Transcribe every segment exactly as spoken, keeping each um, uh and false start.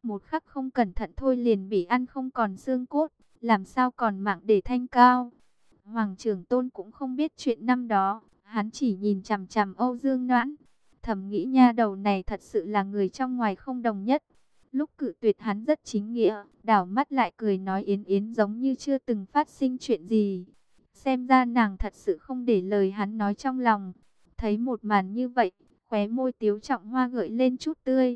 Một khắc không cẩn thận thôi liền bị ăn không còn xương cốt, làm sao còn mạng để thanh cao. Hoàng Trường Tôn cũng không biết chuyện năm đó, hắn chỉ nhìn chằm chằm Âu Dương Noãn, thầm nghĩ nha đầu này thật sự là người trong ngoài không đồng nhất. Lúc cự tuyệt hắn rất chính nghĩa, đảo mắt lại cười nói yến yến giống như chưa từng phát sinh chuyện gì. Xem ra nàng thật sự không để lời hắn nói trong lòng. Thấy một màn như vậy, khóe môi Tiếu Trọng Hoa gợi lên chút tươi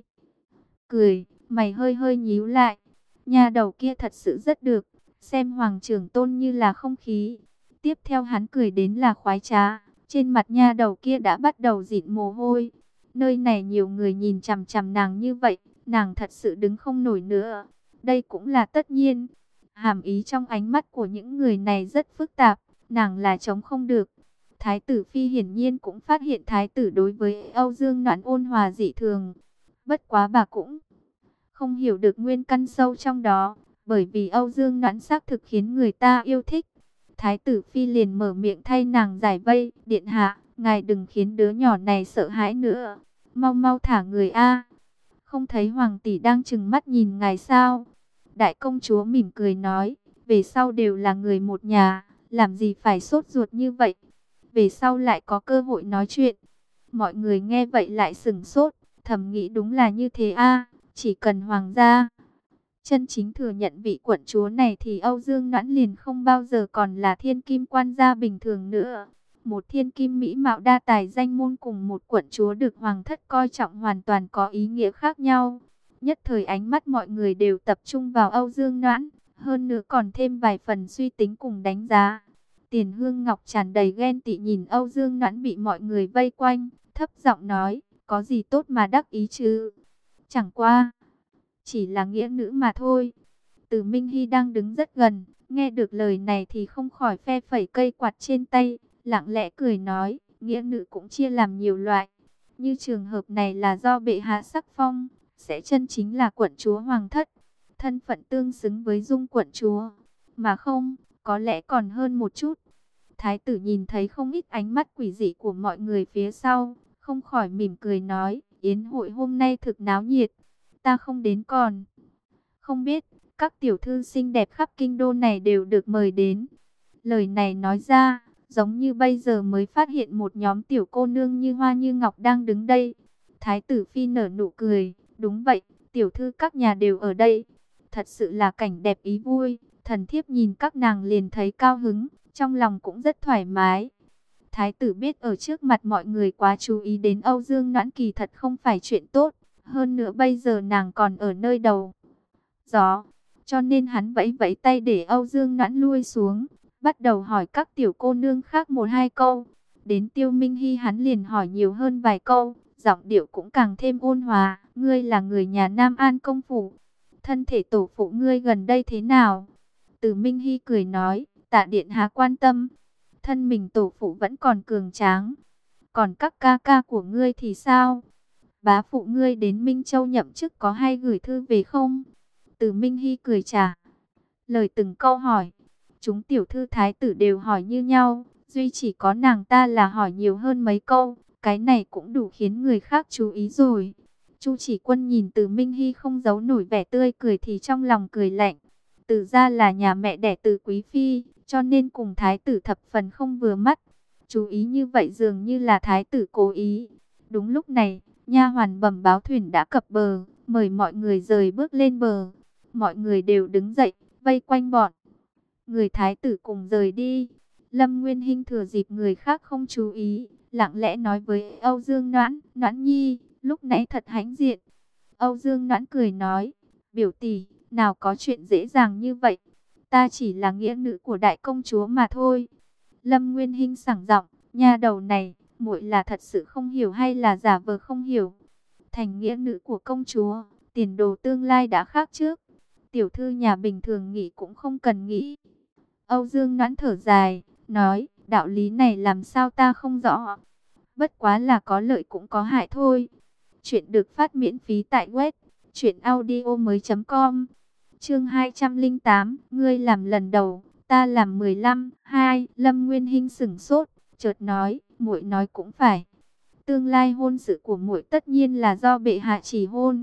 cười, mày hơi hơi nhíu lại. Nhà đầu kia thật sự rất được, xem Hoàng Trưởng Tôn như là không khí. Tiếp theo hắn cười đến là khoái trá, trên mặt nha đầu kia đã bắt đầu dịn mồ hôi. Nơi này nhiều người nhìn chằm chằm nàng như vậy, nàng thật sự đứng không nổi nữa. Đây cũng là tất nhiên. Hàm ý trong ánh mắt của những người này rất phức tạp, nàng là chống không được. Thái tử Phi hiển nhiên cũng phát hiện thái tử đối với Âu Dương Noãn ôn hòa dị thường. Bất quá bà cũng không hiểu được nguyên căn sâu trong đó, bởi vì Âu Dương Noãn xác thực khiến người ta yêu thích. Thái tử Phi liền mở miệng thay nàng giải vây, điện hạ, ngài đừng khiến đứa nhỏ này sợ hãi nữa, mau mau thả người a. Không thấy hoàng tỷ đang trừng mắt nhìn ngài sao? Đại công chúa mỉm cười nói, về sau đều là người một nhà, làm gì phải sốt ruột như vậy? Về sau lại có cơ hội nói chuyện. Mọi người nghe vậy lại sửng sốt, thầm nghĩ đúng là như thế a, chỉ cần hoàng gia chân chính thừa nhận vị quận chúa này thì Âu Dương Noãn liền không bao giờ còn là thiên kim quan gia bình thường nữa. Một thiên kim mỹ mạo đa tài danh môn cùng một quận chúa được hoàng thất coi trọng hoàn toàn có ý nghĩa khác nhau. Nhất thời ánh mắt mọi người đều tập trung vào Âu Dương Noãn, hơn nữa còn thêm vài phần suy tính cùng đánh giá. Tiền Hương Ngọc tràn đầy ghen tị nhìn Âu Dương Noãn bị mọi người vây quanh, thấp giọng nói, có gì tốt mà đắc ý chứ? Chẳng qua chỉ là nghĩa nữ mà thôi. Từ Minh Hy đang đứng rất gần, nghe được lời này thì không khỏi phe phẩy cây quạt trên tay, lặng lẽ cười nói, nghĩa nữ cũng chia làm nhiều loại. Như trường hợp này là do bệ hạ sắc phong, sẽ chân chính là quận chúa hoàng thất, thân phận tương xứng với dung quận chúa, mà không, có lẽ còn hơn một chút. Thái tử nhìn thấy không ít ánh mắt quỷ dị của mọi người phía sau, không khỏi mỉm cười nói, yến hội hôm nay thực náo nhiệt, ta không đến còn không biết, các tiểu thư xinh đẹp khắp kinh đô này đều được mời đến. Lời này nói ra, giống như bây giờ mới phát hiện một nhóm tiểu cô nương như hoa như ngọc đang đứng đây. Thái tử Phi nở nụ cười, đúng vậy, tiểu thư các nhà đều ở đây. Thật sự là cảnh đẹp ý vui, thần thiếp nhìn các nàng liền thấy cao hứng, trong lòng cũng rất thoải mái. Thái tử biết ở trước mặt mọi người quá chú ý đến Âu Dương Noãn kỳ thật không phải chuyện tốt. Hơn nữa bây giờ nàng còn ở nơi đầu gió, cho nên hắn vẫy vẫy tay để Âu Dương Noãn lui xuống, bắt đầu hỏi các tiểu cô nương khác một hai câu. Đến Tiêu Minh Hy hắn liền hỏi nhiều hơn vài câu, giọng điệu cũng càng thêm ôn hòa. Ngươi là người nhà Nam An công phủ, thân thể tổ phụ ngươi gần đây thế nào? Từ Minh Hy cười nói, tạ điện hạ quan tâm, thân mình tổ phụ vẫn còn cường tráng. Còn các ca ca của ngươi thì sao? Bá phụ ngươi đến Minh Châu nhậm chức có hay gửi thư về không? Từ Minh Hy cười trả lời từng câu hỏi. Chúng tiểu thư thái tử đều hỏi như nhau, duy chỉ có nàng ta là hỏi nhiều hơn mấy câu. Cái này cũng đủ khiến người khác chú ý rồi. Chu Chỉ Quân nhìn Từ Minh Hy không giấu nổi vẻ tươi cười thì trong lòng cười lạnh. Từ ra là nhà mẹ đẻ Từ Quý Phi, cho nên cùng thái tử thập phần không vừa mắt. Chú ý như vậy dường như là thái tử cố ý. Đúng lúc này, nha hoàn bẩm báo thuyền đã cập bờ, mời mọi người rời bước lên bờ. Mọi người đều đứng dậy, vây quanh bọn người thái tử cùng rời đi. Lâm Nguyên Hinh thừa dịp người khác không chú ý, lặng lẽ nói với Âu Dương Noãn, Noãn Nhi, lúc nãy thật hãnh diện. Âu Dương Noãn cười nói, biểu tỷ, nào có chuyện dễ dàng như vậy, ta chỉ là nghĩa nữ của đại công chúa mà thôi. Lâm Nguyên Hinh sảng giọng, nha đầu này, muội là thật sự không hiểu hay là giả vờ không hiểu? Thành nghĩa nữ của công chúa, tiền đồ tương lai đã khác trước. Tiểu thư nhà bình thường nghĩ cũng không cần nghĩ. Âu Dương Noãn thở dài, nói, đạo lý này làm sao ta không rõ. Bất quá là có lợi cũng có hại thôi. Chuyện được phát miễn phí tại web truyện audio mới chấm com. Chương hai trăm lẻ tám, ngươi làm lần đầu, ta làm mười lăm. Hai, Lâm Nguyên Hinh sửng sốt, chợt nói, muội nói cũng phải. Tương lai hôn sự của muội tất nhiên là do bệ hạ chỉ hôn.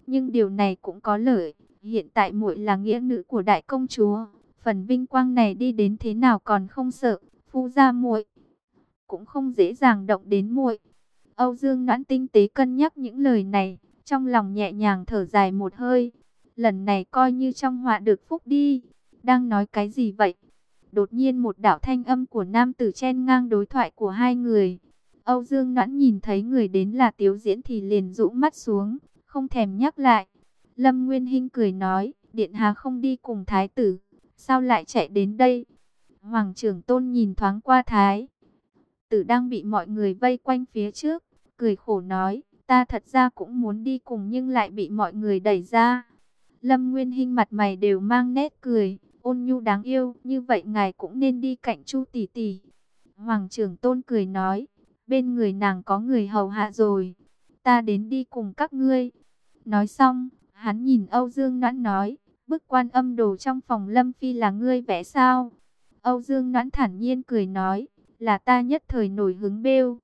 Nhưng điều này cũng có lợi, hiện tại muội là nghĩa nữ của đại công chúa, phần vinh quang này đi đến thế nào còn không sợ, phu gia muội cũng không dễ dàng động đến muội. Âu Dương Noãn tinh tế cân nhắc những lời này, trong lòng nhẹ nhàng thở dài một hơi. Lần này coi như trong họa được phúc đi. Đang nói cái gì vậy? Đột nhiên một đạo thanh âm của nam tử chen ngang đối thoại của hai người. Âu Dương Noãn nhìn thấy người đến là Tiếu Diễn thì liền rũ mắt xuống, không thèm nhắc lại. Lâm Nguyên Hinh cười nói, điện hạ không đi cùng thái tử, sao lại chạy đến đây? Hoàng trưởng tôn nhìn thoáng qua thái tử đang bị mọi người vây quanh phía trước, cười khổ nói, ta thật ra cũng muốn đi cùng nhưng lại bị mọi người đẩy ra. Lâm Nguyên Hinh mặt mày đều mang nét cười, ôn nhu đáng yêu, như vậy ngài cũng nên đi cạnh Chu tỷ tỷ. Hoàng trưởng tôn cười nói, bên người nàng có người hầu hạ rồi, ta đến đi cùng các ngươi. Nói xong, hắn nhìn Âu Dương Noãn nói, bức Quan Âm đồ trong phòng Lâm Phi là ngươi vẽ sao? Âu Dương Noãn thản nhiên cười nói, là ta nhất thời nổi hứng bêu.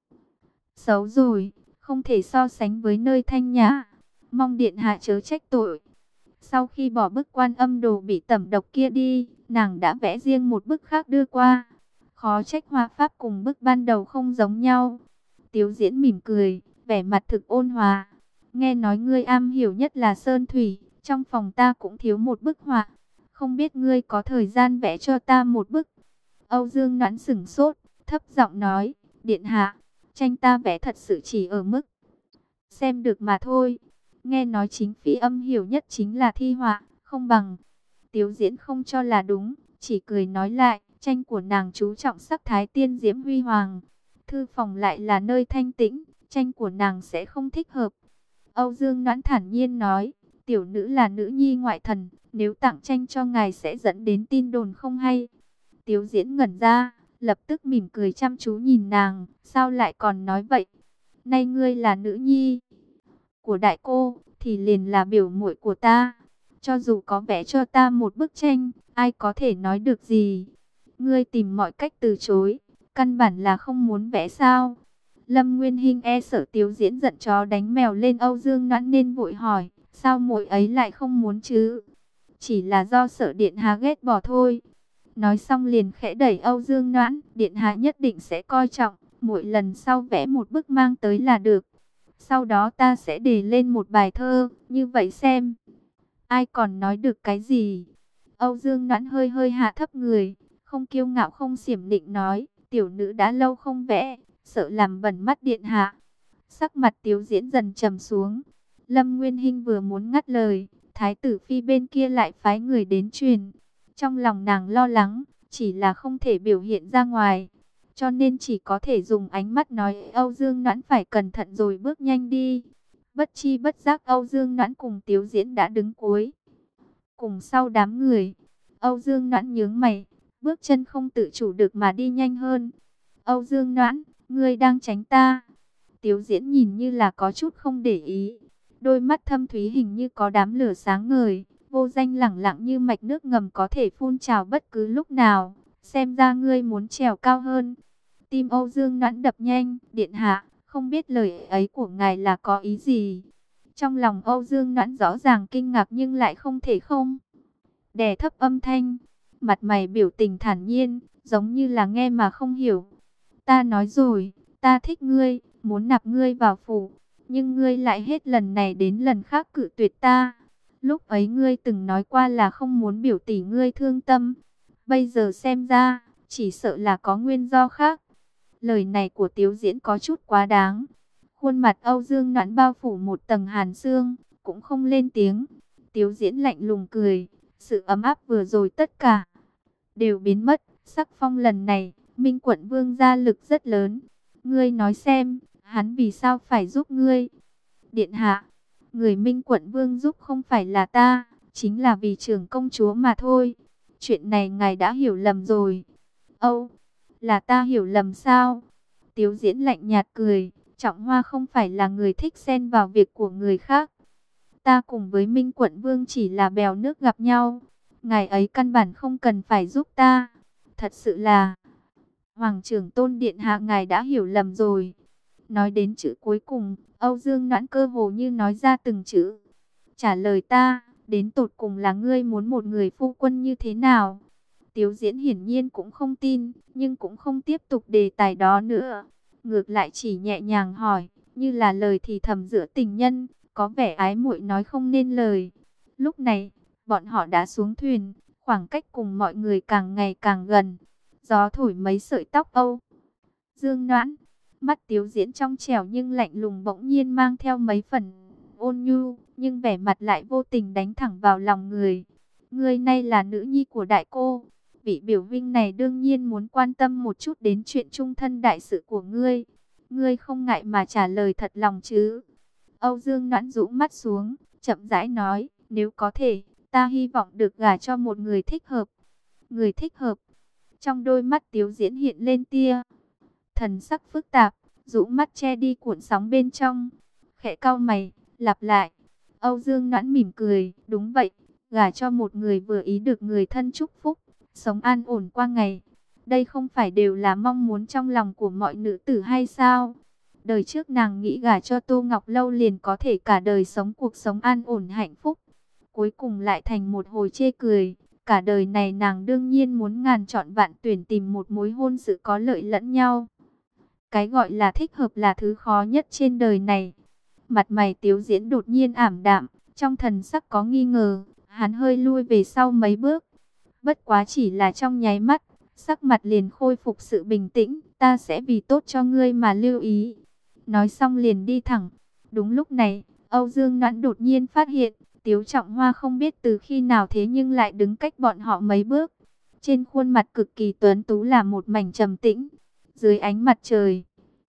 Xấu rồi, không thể so sánh với nơi thanh nhã, mong điện hạ chớ trách tội. Sau khi bỏ bức Quan Âm đồ bị tẩm độc kia đi, nàng đã vẽ riêng một bức khác đưa qua. Khó trách hoa pháp cùng bức ban đầu không giống nhau. Tiếu Diễn mỉm cười, vẻ mặt thực ôn hòa. Nghe nói ngươi am hiểu nhất là sơn thủy, trong phòng ta cũng thiếu một bức họa. Không biết ngươi có thời gian vẽ cho ta một bức. Âu Dương Noãn sửng sốt, thấp giọng nói, điện hạ, tranh ta vẽ thật sự chỉ ở mức xem được mà thôi. Nghe nói chính phí âm hiểu nhất chính là thi họa, không bằng. Tiếu Diễn không cho là đúng, chỉ cười nói lại, tranh của nàng chú trọng sắc thái tiên diễm huy hoàng. Thư phòng lại là nơi thanh tĩnh, tranh của nàng sẽ không thích hợp. Âu Dương Noãn thản nhiên nói, tiểu nữ là nữ nhi ngoại thần, nếu tặng tranh cho ngài sẽ dẫn đến tin đồn không hay. Tiếu Diễn ngẩn ra, lập tức mỉm cười chăm chú nhìn nàng, sao lại còn nói vậy? Nay ngươi là nữ nhi của đại cô, thì liền là biểu muội của ta. Cho dù có vẽ cho ta một bức tranh, ai có thể nói được gì? Ngươi tìm mọi cách từ chối, căn bản là không muốn vẽ sao? Lâm Nguyên Hinh e sợ Tiếu Diễn giận chó đánh mèo lên Âu Dương Noãn nên vội hỏi, sao muội ấy lại không muốn chứ? Chỉ là do sợ điện hạ ghét bỏ thôi. Nói xong liền khẽ đẩy Âu Dương Noãn, điện hạ nhất định sẽ coi trọng, mỗi lần sau vẽ một bức mang tới là được. Sau đó ta sẽ đề lên một bài thơ, như vậy xem. Ai còn nói được cái gì? Âu Dương Noãn hơi hơi hạ thấp người, không kiêu ngạo không xiểm nịnh nói, tiểu nữ đã lâu không vẽ, sợ làm bẩn mắt điện hạ. Sắc mặt Tiếu Diễn dần trầm xuống. Lâm Nguyên Hinh vừa muốn ngắt lời, thái tử phi bên kia lại phái người đến truyền. Trong lòng nàng lo lắng, chỉ là không thể biểu hiện ra ngoài. Cho nên chỉ có thể dùng ánh mắt nói Âu Dương Noãn phải cẩn thận rồi bước nhanh đi. Bất chi bất giác Âu Dương Noãn cùng Tiếu Diễn đã đứng cuối cùng sau đám người. Âu Dương Noãn nhướng mày, bước chân không tự chủ được mà đi nhanh hơn. Âu Dương Noãn, ngươi đang tránh ta. Tiếu Diễn nhìn như là có chút không để ý. Đôi mắt thâm thúy hình như có đám lửa sáng ngời, vô danh lẳng lặng như mạch nước ngầm có thể phun trào bất cứ lúc nào. Xem ra ngươi muốn trèo cao hơn. Tim Âu Dương Noãn đập nhanh, điện hạ, không biết lời ấy của ngài là có ý gì. Trong lòng Âu Dương Noãn rõ ràng kinh ngạc nhưng lại không thể không đè thấp âm thanh, mặt mày biểu tình thản nhiên, giống như là nghe mà không hiểu. Ta nói rồi, ta thích ngươi, muốn nạp ngươi vào phủ, nhưng ngươi lại hết lần này đến lần khác cự tuyệt ta. Lúc ấy ngươi từng nói qua là không muốn biểu tỷ ngươi thương tâm, bây giờ xem ra, chỉ sợ là có nguyên do khác. Lời này của Tiếu Diễn có chút quá đáng. Khuôn mặt Âu Dương Noãn bao phủ một tầng hàn sương, cũng không lên tiếng. Tiếu Diễn lạnh lùng cười, sự ấm áp vừa rồi tất cả đều biến mất. Sắc phong lần này, Minh Quận Vương gia lực rất lớn. Ngươi nói xem, hắn vì sao phải giúp ngươi? Điện hạ, người Minh Quận Vương giúp không phải là ta, chính là vì trưởng công chúa mà thôi. Chuyện này ngài đã hiểu lầm rồi. Âu, là ta hiểu lầm sao? Tiếu Diễn lạnh nhạt cười, Trọng Hoa không phải là người thích xen vào việc của người khác. Ta cùng với Minh Quận Vương chỉ là bèo nước gặp nhau. Ngài ấy căn bản không cần phải giúp ta. Thật sự là, Hoàng trưởng tôn điện hạ ngài đã hiểu lầm rồi. Nói đến chữ cuối cùng, Âu Dương Noãn cơ hồ như nói ra từng chữ. trả lời ta, đến tột cùng là ngươi muốn một người phu quân như thế nào? Tiếu Diễn hiển nhiên cũng không tin, nhưng cũng không tiếp tục đề tài đó nữa. Ngược lại chỉ nhẹ nhàng hỏi, như là lời thì thầm giữa tình nhân, có vẻ ái muội nói không nên lời. Lúc này, bọn họ đã xuống thuyền, khoảng cách cùng mọi người càng ngày càng gần. Gió thổi mấy sợi tóc Âu Dương Noãn, mắt Tiếu Diễn trong trẻo nhưng lạnh lùng bỗng nhiên mang theo mấy phần ôn nhu, nhưng vẻ mặt lại vô tình đánh thẳng vào lòng người. Ngươi nay là nữ nhi của đại cô, vị biểu vinh này đương nhiên muốn quan tâm một chút đến chuyện trung thân đại sự của ngươi. Ngươi không ngại mà trả lời thật lòng chứ? Âu Dương Noãn rũ mắt xuống, chậm rãi nói, nếu có thể, ta hy vọng được gả cho một người thích hợp. Người thích hợp? Trong đôi mắt Tiếu Diễn hiện lên tia thần sắc phức tạp, rũ mắt che đi cuộn sóng bên trong. Khẽ cau mày, lặp lại. Âu Dương Noãn mỉm cười, đúng vậy, gả cho một người vừa ý được người thân chúc phúc, sống an ổn qua ngày. Đây không phải đều là mong muốn trong lòng của mọi nữ tử hay sao? Đời trước nàng nghĩ gả cho Tô Ngọc Lâu liền có thể cả đời sống cuộc sống an ổn hạnh phúc. Cuối cùng lại thành một hồi chê cười. Cả đời này nàng đương nhiên muốn ngàn chọn vạn tuyển tìm một mối hôn sự có lợi lẫn nhau. Cái gọi là thích hợp là thứ khó nhất trên đời này. Mặt mày Tiếu Diễn đột nhiên ảm đạm, trong thần sắc có nghi ngờ, hắn hơi lui về sau mấy bước. Bất quá chỉ là trong nháy mắt, sắc mặt liền khôi phục sự bình tĩnh, ta sẽ vì tốt cho ngươi mà lưu ý. Nói xong liền đi thẳng. Đúng lúc này, Âu Dương Noãn đột nhiên phát hiện, Tiếu Trọng Hoa không biết từ khi nào thế nhưng lại đứng cách bọn họ mấy bước. Trên khuôn mặt cực kỳ tuấn tú là một mảnh trầm tĩnh. Dưới ánh mặt trời,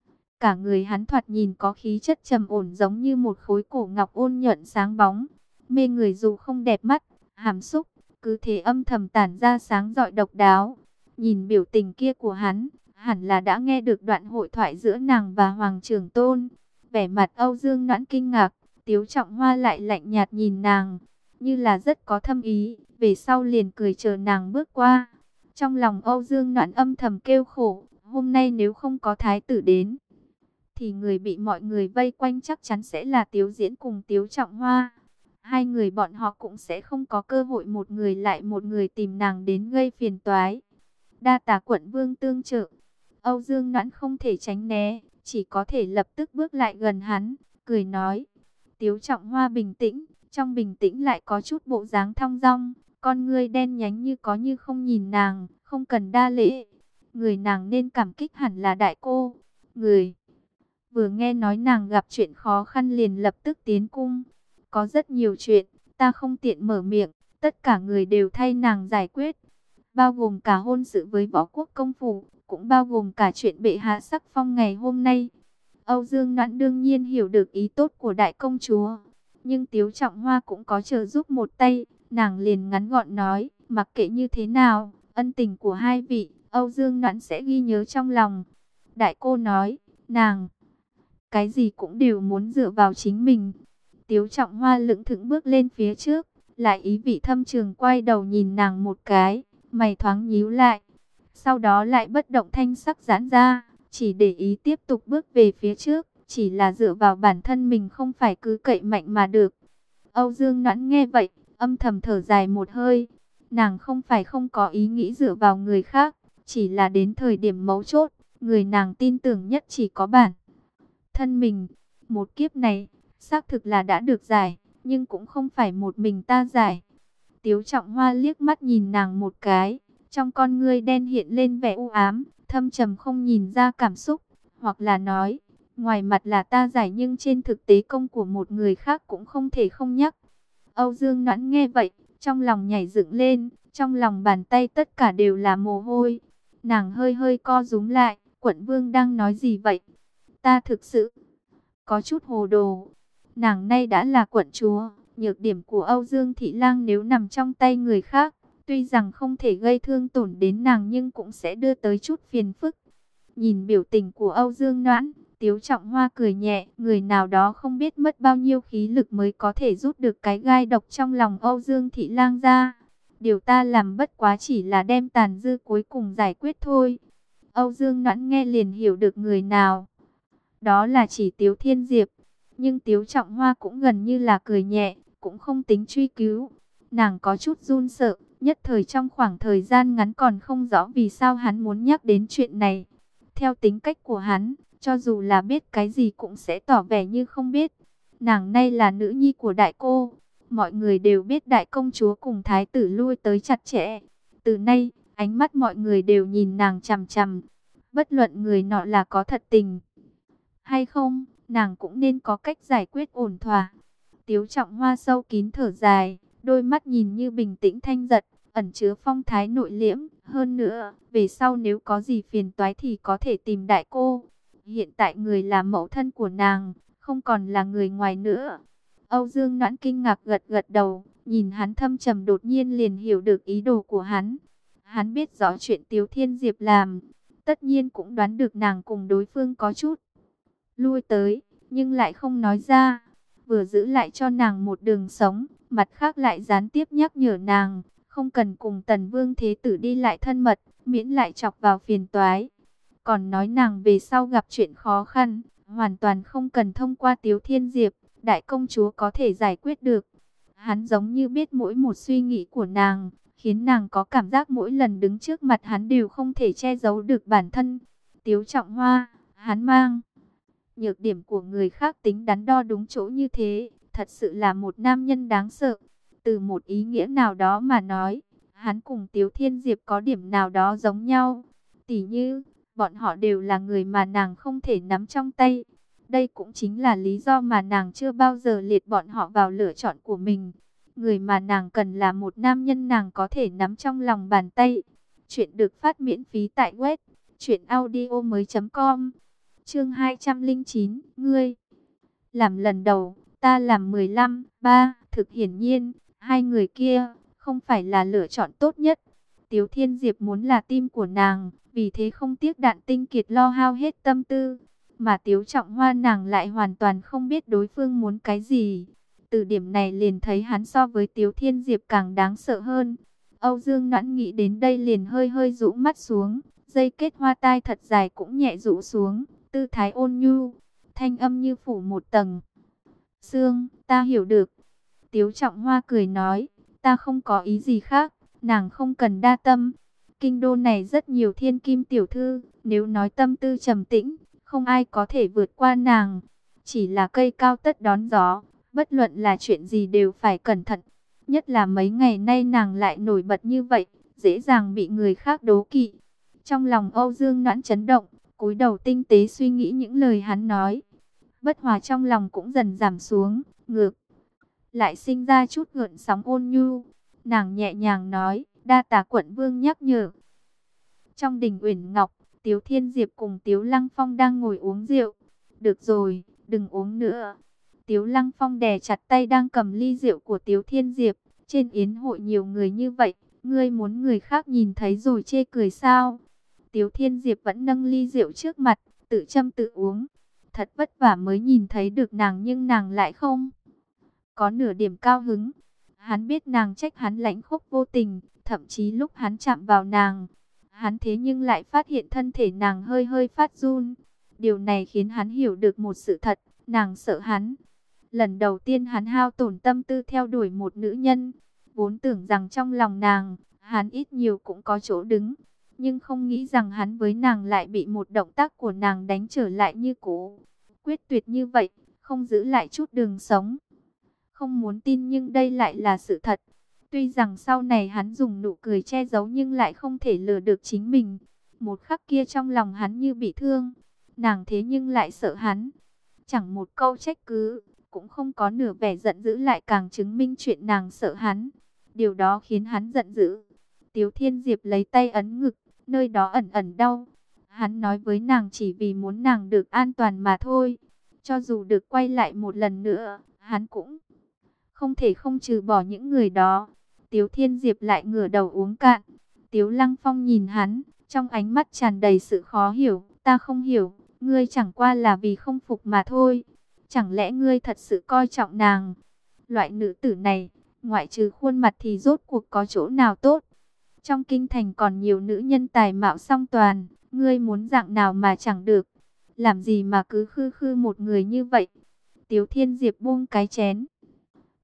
cả người hắn thoạt nhìn có khí chất trầm ổn giống như một khối cổ ngọc ôn nhuận sáng bóng. Mê người dù không đẹp mắt, hàm xúc, cứ thế âm thầm tản ra sáng rọi độc đáo. Nhìn biểu tình kia của hắn, hẳn là đã nghe được đoạn hội thoại giữa nàng và Hoàng Trường Tôn. Vẻ mặt Âu Dương Noãn kinh ngạc, Tiếu Trọng Hoa lại lạnh nhạt nhìn nàng, như là rất có thâm ý, về sau liền cười chờ nàng bước qua. Trong lòng Âu Dương Noãn âm thầm kêu khổ, hôm nay nếu không có thái tử đến, thì người bị mọi người vây quanh chắc chắn sẽ là Tiếu Diễn cùng Tiếu Trọng Hoa. Hai người bọn họ cũng sẽ không có cơ hội một người lại một người tìm nàng đến gây phiền toái. Đa tả quận vương tương trợ. Âu Dương Noãn không thể tránh né, chỉ có thể lập tức bước lại gần hắn, cười nói. Tiếu Trọng Hoa bình tĩnh, trong bình tĩnh lại có chút bộ dáng thong dong, con ngươi đen nhánh như có như không nhìn nàng, không cần đa lễ. Người nàng nên cảm kích hẳn là đại cô. Người vừa nghe nói nàng gặp chuyện khó khăn liền lập tức tiến cung. Có rất nhiều chuyện, ta không tiện mở miệng, tất cả người đều thay nàng giải quyết. Bao gồm cả hôn sự với Võ Quốc công phủ, cũng bao gồm cả chuyện bệ hạ sắc phong ngày hôm nay. Âu Dương Noãn đương nhiên hiểu được ý tốt của đại công chúa, nhưng Tiếu Trọng Hoa cũng có trợ giúp một tay, nàng liền ngắn gọn nói, mặc kệ như thế nào, ân tình của hai vị, Âu Dương Noãn sẽ ghi nhớ trong lòng. Đại cô nói, nàng cái gì cũng đều muốn dựa vào chính mình. Tiếu Trọng Hoa lững thững bước lên phía trước, lại ý vị thâm trường quay đầu nhìn nàng một cái, mày thoáng nhíu lại, sau đó lại bất động thanh sắc giãn ra, chỉ để ý tiếp tục bước về phía trước, chỉ là dựa vào bản thân mình không phải cứ cậy mạnh mà được. Âu Dương Noãn nghe vậy, âm thầm thở dài một hơi, nàng không phải không có ý nghĩ dựa vào người khác, chỉ là đến thời điểm mấu chốt, người nàng tin tưởng nhất chỉ có bản thân mình. Một kiếp này, xác thực là đã được giải, nhưng cũng không phải một mình ta giải. Tiếu Trọng Hoa liếc mắt nhìn nàng một cái, trong con ngươi đen hiện lên vẻ u ám, thâm trầm không nhìn ra cảm xúc, hoặc là nói, ngoài mặt là ta giải nhưng trên thực tế công của một người khác cũng không thể không nhắc. Âu Dương Noãn nghe vậy, trong lòng nhảy dựng lên, trong lòng bàn tay tất cả đều là mồ hôi. Nàng hơi hơi co rúm lại, quận vương đang nói gì vậy? Ta thực sự có chút hồ đồ. Nàng nay đã là quận chúa, nhược điểm của Âu Dương Thị Lang nếu nằm trong tay người khác, tuy rằng không thể gây thương tổn đến nàng nhưng cũng sẽ đưa tới chút phiền phức. Nhìn biểu tình của Âu Dương Noãn, Tiếu Trọng Hoa cười nhẹ, người nào đó không biết mất bao nhiêu khí lực mới có thể rút được cái gai độc trong lòng Âu Dương Thị Lang ra. Điều ta làm bất quá chỉ là đem tàn dư cuối cùng giải quyết thôi. Âu Dương Noãn nghe liền hiểu được người nào. Đó là chỉ Tiếu Thiên Diệp. Nhưng Tiếu Trọng Hoa cũng gần như là cười nhẹ, cũng không tính truy cứu. Nàng có chút run sợ, nhất thời trong khoảng thời gian ngắn còn không rõ vì sao hắn muốn nhắc đến chuyện này. Theo tính cách của hắn, cho dù là biết cái gì cũng sẽ tỏ vẻ như không biết. Nàng nay là nữ nhi của đại cô. Mọi người đều biết đại công chúa cùng thái tử lui tới chặt chẽ. Từ nay, ánh mắt mọi người đều nhìn nàng chằm chằm. Bất luận người nọ là có thật tình hay không, nàng cũng nên có cách giải quyết ổn thỏa. Tiếu Trọng Hoa sâu kín thở dài, đôi mắt nhìn như bình tĩnh thanh giật, ẩn chứa phong thái nội liễm. Hơn nữa, về sau nếu có gì phiền toái thì có thể tìm đại cô. Hiện tại người là mẫu thân của nàng, không còn là người ngoài nữa. Âu Dương Noãn kinh ngạc gật gật đầu, nhìn hắn thâm trầm đột nhiên liền hiểu được ý đồ của hắn. Hắn biết rõ chuyện Tiếu Thiên Diệp làm, tất nhiên cũng đoán được nàng cùng đối phương có chút lui tới, nhưng lại không nói ra. Vừa giữ lại cho nàng một đường sống, mặt khác lại gián tiếp nhắc nhở nàng, không cần cùng Tần Vương Thế Tử đi lại thân mật, miễn lại chọc vào phiền toái. Còn nói nàng về sau gặp chuyện khó khăn, hoàn toàn không cần thông qua Tiếu Thiên Diệp, đại công chúa có thể giải quyết được. Hắn giống như biết mỗi một suy nghĩ của nàng, khiến nàng có cảm giác mỗi lần đứng trước mặt hắn đều không thể che giấu được bản thân. Tiếu Trọng Hoa, hắn mang nhược điểm của người khác tính đắn đo đúng chỗ như thế, thật sự là một nam nhân đáng sợ. Từ một ý nghĩa nào đó mà nói, hắn cùng Tiếu Thiên Diệp có điểm nào đó giống nhau. Tỉ như, bọn họ đều là người mà nàng không thể nắm trong tay. Đây cũng chính là lý do mà nàng chưa bao giờ liệt bọn họ vào lựa chọn của mình. Người mà nàng cần là một nam nhân nàng có thể nắm trong lòng bàn tay. Chuyện được phát miễn phí tại web truyện audio mới chấm com. Chương hai trăm lẻ chín, ngươi làm lần đầu, ta làm mười lăm, ba, thực hiển nhiên, hai người kia không phải là lựa chọn tốt nhất. Tiếu Thiên Diệp muốn là tim của nàng, vì thế không tiếc đạn tinh kiệt lo hao hết tâm tư, mà Tiếu Trọng Hoa nàng lại hoàn toàn không biết đối phương muốn cái gì. Từ điểm này liền thấy hắn so với Tiếu Thiên Diệp càng đáng sợ hơn. Âu Dương Noãn nghĩ đến đây liền hơi hơi rũ mắt xuống, dây kết hoa tai thật dài cũng nhẹ rũ xuống, tư thái ôn nhu, thanh âm như phủ một tầng sương. Ta hiểu được. Tiếu Trọng Hoa cười nói, ta không có ý gì khác, nàng không cần đa tâm. Kinh đô này rất nhiều thiên kim tiểu thư, nếu nói tâm tư trầm tĩnh, không ai có thể vượt qua nàng. Chỉ là cây cao tất đón gió, bất luận là chuyện gì đều phải cẩn thận. Nhất là mấy ngày nay nàng lại nổi bật như vậy, dễ dàng bị người khác đố kỵ. Trong lòng Âu Dương Noãn chấn động, cúi đầu tinh tế suy nghĩ những lời hắn nói. Bất hòa trong lòng cũng dần giảm xuống, ngược lại sinh ra chút gợn sóng ôn nhu. Nàng nhẹ nhàng nói, đa tạ quận vương nhắc nhở. Trong đình Uyển Ngọc, Tiếu Thiên Diệp cùng Tiếu Lăng Phong đang ngồi uống rượu. Được rồi, đừng uống nữa. Tiếu Lăng Phong đè chặt tay đang cầm ly rượu của Tiếu Thiên Diệp. Trên yến hội nhiều người như vậy, ngươi muốn người khác nhìn thấy rồi chê cười sao? Tiếu Thiên Diệp vẫn nâng ly rượu trước mặt, tự châm tự uống. Thật vất vả mới nhìn thấy được nàng nhưng nàng lại không có nửa điểm cao hứng. Hắn biết nàng trách hắn lãnh khốc vô tình, thậm chí lúc hắn chạm vào nàng, hắn thế nhưng lại phát hiện thân thể nàng hơi hơi phát run. Điều này khiến hắn hiểu được một sự thật, nàng sợ hắn. Lần đầu tiên hắn hao tổn tâm tư theo đuổi một nữ nhân, vốn tưởng rằng trong lòng nàng, hắn ít nhiều cũng có chỗ đứng. Nhưng không nghĩ rằng hắn với nàng lại bị một động tác của nàng đánh trở lại như cũ. Quyết tuyệt như vậy, không giữ lại chút đường sống. Không muốn tin nhưng đây lại là sự thật. Tuy rằng sau này hắn dùng nụ cười che giấu nhưng lại không thể lừa được chính mình. Một khắc kia trong lòng hắn như bị thương. Nàng thế nhưng lại sợ hắn. Chẳng một câu trách cứ, cũng không có nửa vẻ giận dữ lại càng chứng minh chuyện nàng sợ hắn. Điều đó khiến hắn giận dữ. Tiếu Thiên Diệp lấy tay ấn ngực, nơi đó ẩn ẩn đau. Hắn nói với nàng chỉ vì muốn nàng được an toàn mà thôi. Cho dù được quay lại một lần nữa, hắn cũng không thể không trừ bỏ những người đó. Tiếu Thiên Diệp lại ngửa đầu uống cạn. Tiếu Lăng Phong nhìn hắn, trong ánh mắt tràn đầy sự khó hiểu. Ta không hiểu, ngươi chẳng qua là vì không phục mà thôi. Chẳng lẽ ngươi thật sự coi trọng nàng? Loại nữ tử này, ngoại trừ khuôn mặt thì rốt cuộc có chỗ nào tốt? Trong kinh thành còn nhiều nữ nhân tài mạo song toàn, ngươi muốn dạng nào mà chẳng được. Làm gì mà cứ khư khư một người như vậy? Tiếu Thiên Diệp buông cái chén,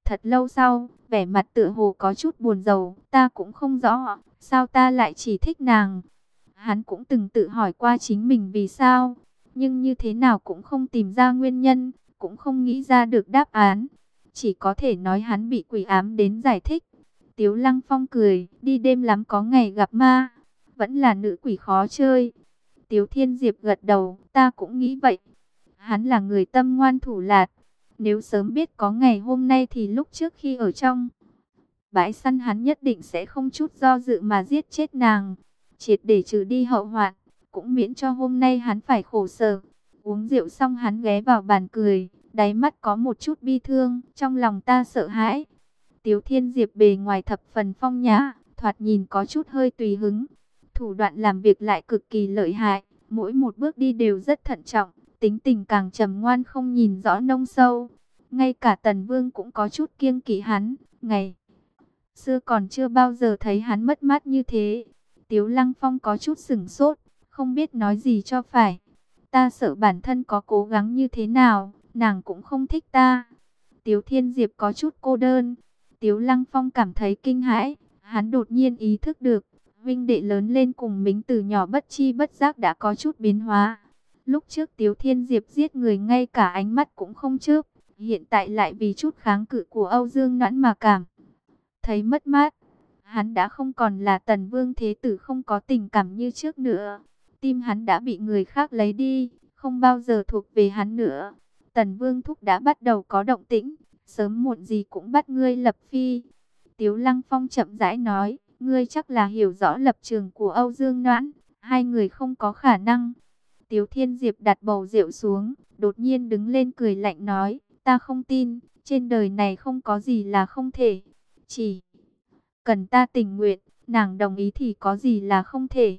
Thật lâu sau, vẻ mặt tựa hồ có chút buồn rầu, ta cũng không rõ, sao ta lại chỉ thích nàng. Hắn cũng từng tự hỏi qua chính mình vì sao, nhưng như thế nào cũng không tìm ra nguyên nhân, cũng không nghĩ ra được đáp án. Chỉ có thể nói hắn bị quỷ ám đến giải thích. Tiếu Lăng Phong cười, đi đêm lắm có ngày gặp ma, vẫn là nữ quỷ khó chơi. Tiếu Thiên Diệp gật đầu, ta cũng nghĩ vậy. Hắn là người tâm ngoan thủ lạt. Nếu sớm biết có ngày hôm nay thì lúc trước khi ở trong bãi săn hắn nhất định sẽ không chút do dự mà giết chết nàng. Triệt để trừ đi hậu hoạn, cũng miễn cho hôm nay hắn phải khổ sở. Uống rượu xong hắn ghé vào bàn cười, đáy mắt có một chút bi thương, trong lòng ta sợ hãi. Tiếu Thiên Diệp bề ngoài thập phần phong nhã, thoạt nhìn có chút hơi tùy hứng. Thủ đoạn làm việc lại cực kỳ lợi hại, mỗi một bước đi đều rất thận trọng, tính tình càng trầm ngoan không nhìn rõ nông sâu. Ngay cả Tần Vương cũng có chút kiêng kỵ hắn, ngày xưa còn chưa bao giờ thấy hắn mất mát như thế. Tiếu Lăng Phong có chút sửng sốt, không biết nói gì cho phải. Ta sợ bản thân có cố gắng như thế nào, nàng cũng không thích ta. Tiếu Thiên Diệp có chút cô đơn. Tiếu Lăng Phong cảm thấy kinh hãi, hắn đột nhiên ý thức được, huynh đệ lớn lên cùng mình từ nhỏ bất chi bất giác đã có chút biến hóa. Lúc trước Tiếu Thiên Diệp giết người ngay cả ánh mắt cũng không chớp, hiện tại lại vì chút kháng cự của Âu Dương Noãn mà cảm thấy mất mát. Hắn đã không còn là Tần Vương thế tử không có tình cảm như trước nữa. Tim hắn đã bị người khác lấy đi, không bao giờ thuộc về hắn nữa. Tần Vương thúc đã bắt đầu có động tĩnh, sớm muộn gì cũng bắt ngươi lập phi. Tiếu Lăng Phong chậm rãi nói, ngươi chắc là hiểu rõ lập trường của Âu Dương Noãn, hai người không có khả năng. Tiếu Thiên Diệp đặt bầu rượu xuống, đột nhiên đứng lên cười lạnh nói, ta không tin, trên đời này không có gì là không thể. Chỉ cần ta tình nguyện, nàng đồng ý thì có gì là không thể.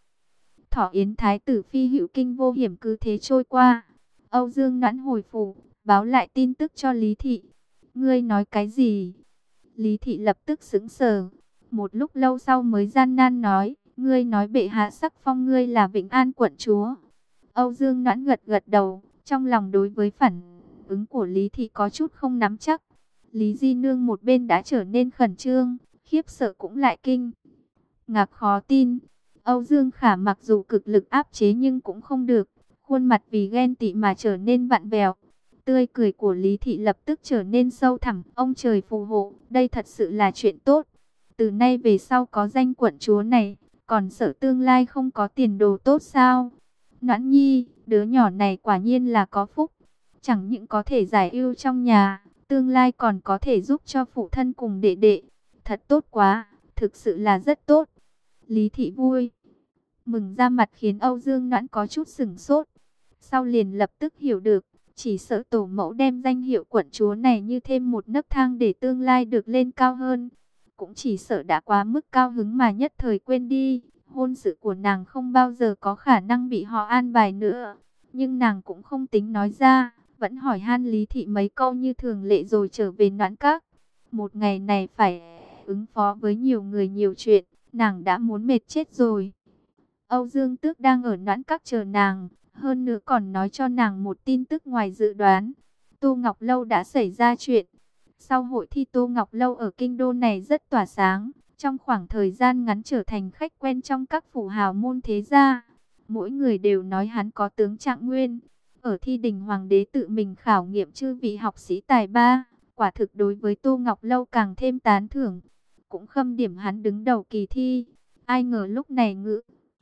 Thỏ Yến Thái tử phi hữu kinh vô hiểm cứ thế trôi qua. Âu Dương Noãn hồi phủ, báo lại tin tức cho Lý Thị. Ngươi nói cái gì? Lý Thị lập tức sững sờ. Một lúc lâu sau mới gian nan nói, ngươi nói bệ hạ sắc phong ngươi là Vĩnh An quận chúa. Âu Dương Noãn gật gật đầu, trong lòng đối với phản ứng của Lý Thị có chút không nắm chắc. Lý Di Nương một bên đã trở nên khẩn trương, khiếp sợ cũng lại kinh ngạc khó tin. Âu Dương Khả mặc dù cực lực áp chế nhưng cũng không được, khuôn mặt vì ghen tị mà trở nên vặn vẹo. Tươi cười của Lý Thị lập tức trở nên sâu thẳm, ông trời phù hộ, đây thật sự là chuyện tốt. Từ nay về sau có danh quận chúa này, còn sợ tương lai không có tiền đồ tốt sao? Noãn Nhi, đứa nhỏ này quả nhiên là có phúc, chẳng những có thể giải ưu trong nhà, tương lai còn có thể giúp cho phụ thân cùng đệ đệ. Thật tốt quá, thực sự là rất tốt. Lý Thị vui mừng ra mặt khiến Âu Dương Noãn có chút sửng sốt. Sau liền lập tức hiểu được, chỉ sợ tổ mẫu đem danh hiệu quận chúa này như thêm một nấc thang để tương lai được lên cao hơn. Cũng chỉ sợ đã quá mức cao hứng mà nhất thời quên đi, hôn sự của nàng không bao giờ có khả năng bị họ an bài nữa. Nhưng nàng cũng không tính nói ra, vẫn hỏi han Lý Thị mấy câu như thường lệ rồi trở về Noãn Các. Một ngày này phải ứng phó với nhiều người nhiều chuyện, nàng đã muốn mệt chết rồi. Âu Dương Tước đang ở Noãn Các chờ nàng, hơn nữa còn nói cho nàng một tin tức ngoài dự đoán. Tô Ngọc Lâu đã xảy ra chuyện. Sau hội thi Tô Ngọc Lâu ở kinh đô này rất tỏa sáng, trong khoảng thời gian ngắn trở thành khách quen trong các phủ hào môn thế gia. Mỗi người đều nói hắn có tướng trạng nguyên. Ở thi đình hoàng đế tự mình khảo nghiệm chư vị học sĩ tài ba, quả thực đối với Tô Ngọc Lâu càng thêm tán thưởng. Cũng khâm điểm hắn đứng đầu kỳ thi. Ai ngờ lúc này ngự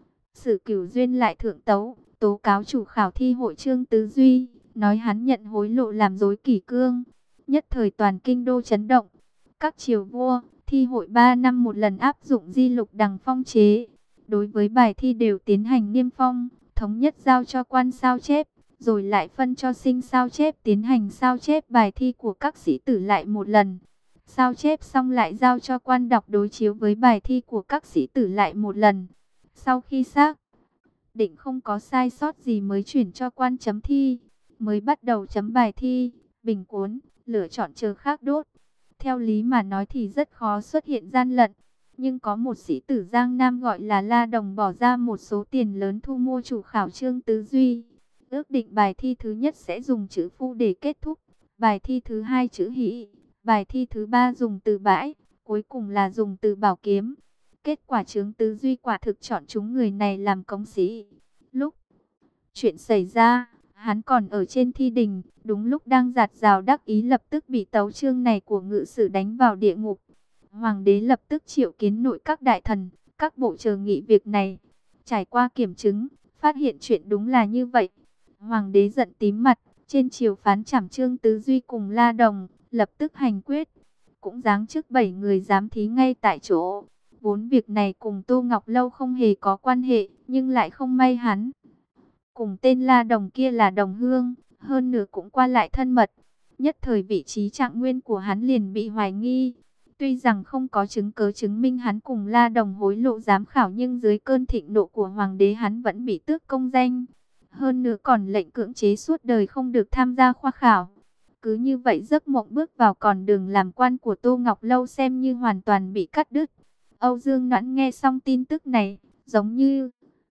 sử Cửu Duyên lại thượng tấu, tố cáo chủ khảo thi hội Trương Tứ Duy, nói hắn nhận hối lộ làm rối kỷ cương. Nhất thời toàn kinh đô chấn động. Các triều vua, thi hội ba năm một lần áp dụng di lục đằng phong chế. Đối với bài thi đều tiến hành niêm phong, thống nhất giao cho quan sao chép, rồi lại phân cho sinh sao chép tiến hành sao chép bài thi của các sĩ tử lại một lần. Sao chép xong lại giao cho quan đọc đối chiếu với bài thi của các sĩ tử lại một lần. Sau khi xác định không có sai sót gì mới chuyển cho quan chấm thi, mới bắt đầu chấm bài thi, bình cuốn, lựa chọn chờ khác đốt. Theo lý mà nói thì rất khó xuất hiện gian lận, nhưng có một sĩ tử Giang Nam gọi là La Đồng bỏ ra một số tiền lớn thu mua chủ khảo Trương Tứ Duy. Ước định bài thi thứ nhất sẽ dùng chữ phu để kết thúc, bài thi thứ hai chữ hỷ, Bài thi thứ ba dùng từ bãi, cuối cùng là dùng từ bảo kiếm. Kết quả Chướng Tứ Duy quả thực chọn chúng người này làm công sĩ. Lúc chuyện xảy ra, hắn còn ở trên thi đình, đúng lúc đang giạt rào đắc ý lập tức bị tấu chương này của ngự sử đánh vào địa ngục. Hoàng đế lập tức triệu kiến nội các đại thần, các bộ chờ nghị việc này. Trải qua kiểm chứng, phát hiện chuyện đúng là như vậy. Hoàng đế giận tím mặt, trên triều phán trảm Chướng Tứ Duy cùng La Đồng, lập tức hành quyết. Cũng giáng chức bảy người giám thí ngay tại chỗ. Vốn việc này cùng Tô Ngọc Lâu không hề có quan hệ, nhưng lại không may hắn cùng tên La Đồng kia là đồng hương, hơn nữa cũng qua lại thân mật. Nhất thời vị trí trạng nguyên của hắn liền bị hoài nghi. Tuy rằng không có chứng cớ chứng minh hắn cùng La Đồng hối lộ giám khảo, nhưng dưới cơn thịnh nộ của hoàng đế hắn vẫn bị tước công danh. Hơn nữa còn lệnh cưỡng chế suốt đời không được tham gia khoa khảo. Cứ như vậy giấc mộng bước vào con đường làm quan của Tô Ngọc Lâu xem như hoàn toàn bị cắt đứt. Âu Dương Noãn nghe xong tin tức này, giống như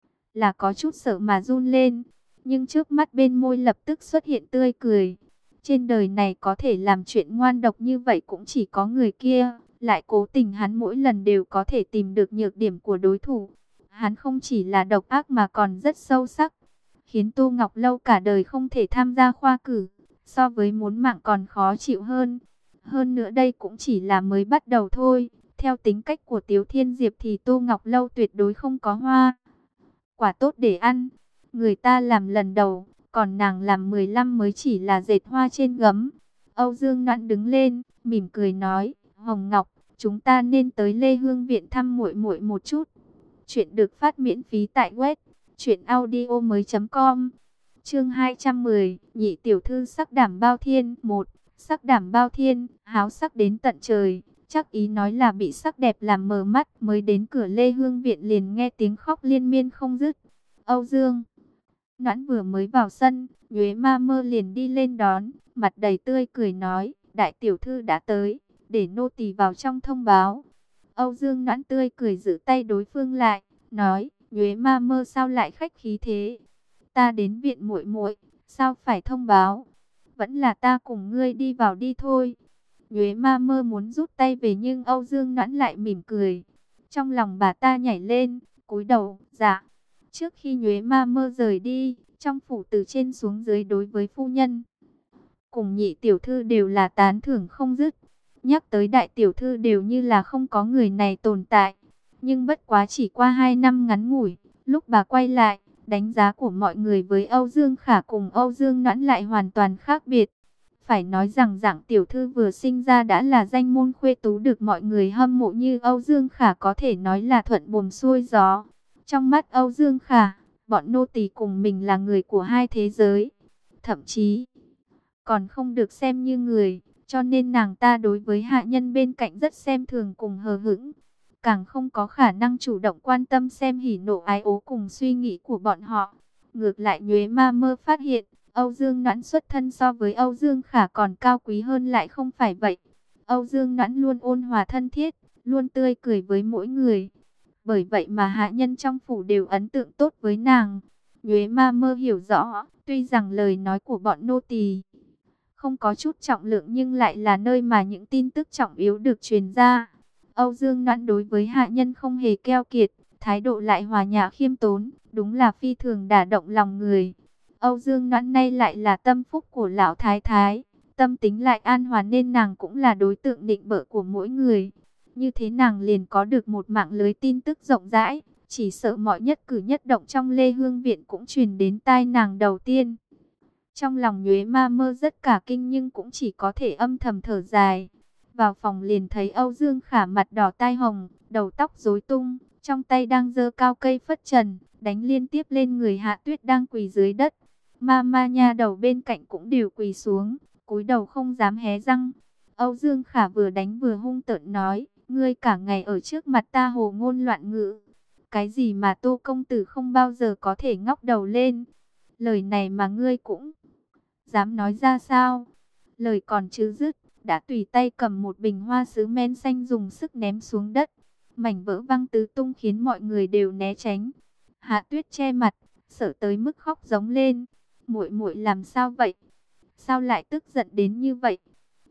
là có chút sợ mà run lên. Nhưng trước mắt bên môi lập tức xuất hiện tươi cười. Trên đời này có thể làm chuyện ngoan độc như vậy cũng chỉ có người kia. Lại cố tình hắn mỗi lần đều có thể tìm được nhược điểm của đối thủ. Hắn không chỉ là độc ác mà còn rất sâu sắc, khiến Tô Ngọc Lâu cả đời không thể tham gia khoa cử. So với muốn mạng còn khó chịu hơn. Hơn nữa đây cũng chỉ là mới bắt đầu thôi. Theo tính cách của Tiếu Thiên Diệp thì Tô Ngọc Lâu tuyệt đối không có hoa quả tốt để ăn. Người ta làm lần đầu, còn nàng làm mười lăm mới chỉ là dệt hoa trên gấm. Âu Dương Noãn đứng lên, mỉm cười nói, Hồng Ngọc, chúng ta nên tới Lê Hương Viện thăm muội muội một chút. Chuyện được phát miễn phí tại web truyện audio mới chấm com. Chương hai trăm mười, nhị tiểu thư sắc đảm bao thiên. Một, sắc đảm bao thiên, háo sắc đến tận trời. Chắc ý nói là bị sắc đẹp làm mờ mắt, mới đến cửa Lê Hương Viện liền nghe tiếng khóc liên miên không dứt. Âu Dương Noãn vừa mới vào sân, Nhuế Ma Mơ liền đi lên đón, mặt đầy tươi cười nói, đại tiểu thư đã tới, để nô tỳ vào trong thông báo. Âu Dương Noãn tươi cười giữ tay đối phương lại, nói, Nhuế Ma Mơ sao lại khách khí thế? Ta đến viện muội muội, sao phải thông báo? Vẫn là ta cùng ngươi đi vào đi thôi. Nhuế Ma Mơ muốn rút tay về nhưng Âu Dương Noãn lại mỉm cười. Trong lòng bà ta nhảy lên, cúi đầu, dạ. Trước khi Nhuế Ma Mơ rời đi, trong phủ từ trên xuống dưới đối với phu nhân cùng nhị tiểu thư đều là tán thưởng không dứt. Nhắc tới đại tiểu thư đều như là không có người này tồn tại. Nhưng bất quá chỉ qua hai năm ngắn ngủi, lúc bà quay lại, đánh giá của mọi người với Âu Dương Khả cùng Âu Dương Noãn lại hoàn toàn khác biệt. Phải nói rằng dạng tiểu thư vừa sinh ra đã là danh môn khuê tú được mọi người hâm mộ như Âu Dương Khả có thể nói là thuận buồm xuôi gió. Trong mắt Âu Dương Khả, bọn nô tỳ cùng mình là người của hai thế giới. Thậm chí còn không được xem như người, cho nên nàng ta đối với hạ nhân bên cạnh rất xem thường cùng hờ hững. Càng không có khả năng chủ động quan tâm xem hỉ nộ ái ố cùng suy nghĩ của bọn họ. Ngược lại Nhuế Ma Mơ phát hiện, Âu Dương Noãn xuất thân so với Âu Dương Khả còn cao quý hơn lại không phải vậy. Âu Dương Noãn luôn ôn hòa thân thiết, luôn tươi cười với mỗi người. Bởi vậy mà hạ nhân trong phủ đều ấn tượng tốt với nàng. Nhuế Ma Mơ hiểu rõ, tuy rằng lời nói của bọn nô tỳ không có chút trọng lượng nhưng lại là nơi mà những tin tức trọng yếu được truyền ra. Âu Dương Noãn đối với hạ nhân không hề keo kiệt, thái độ lại hòa nhã khiêm tốn, đúng là phi thường đả động lòng người. Âu Dương Noãn nay lại là tâm phúc của lão thái thái, tâm tính lại an hòa nên nàng cũng là đối tượng định bợ của mỗi người. Như thế nàng liền có được một mạng lưới tin tức rộng rãi, chỉ sợ mọi nhất cử nhất động trong Lê Hương Viện cũng truyền đến tai nàng đầu tiên. Trong lòng Nhuế Ma Mơ rất cả kinh nhưng cũng chỉ có thể âm thầm thở dài. Vào phòng liền thấy Âu Dương Khả mặt đỏ tai hồng, đầu tóc rối tung, trong tay đang giơ cao cây phất trần, đánh liên tiếp lên người Hạ Tuyết đang quỳ dưới đất. Ma ma nha đầu bên cạnh cũng đều quỳ xuống, cúi đầu không dám hé răng. Âu Dương Khả vừa đánh vừa hung tợn nói, ngươi cả ngày ở trước mặt ta hồ ngôn loạn ngữ. Cái gì mà Tô công tử không bao giờ có thể ngóc đầu lên. Lời này mà ngươi cũng dám nói ra sao? Lời còn chưa dứt, đã tùy tay cầm một bình hoa sứ men xanh dùng sức ném xuống đất. Mảnh vỡ văng tứ tung khiến mọi người đều né tránh. Hạ Tuyết che mặt, sợ tới mức khóc giống lên. Muội muội làm sao vậy? Sao lại tức giận đến như vậy?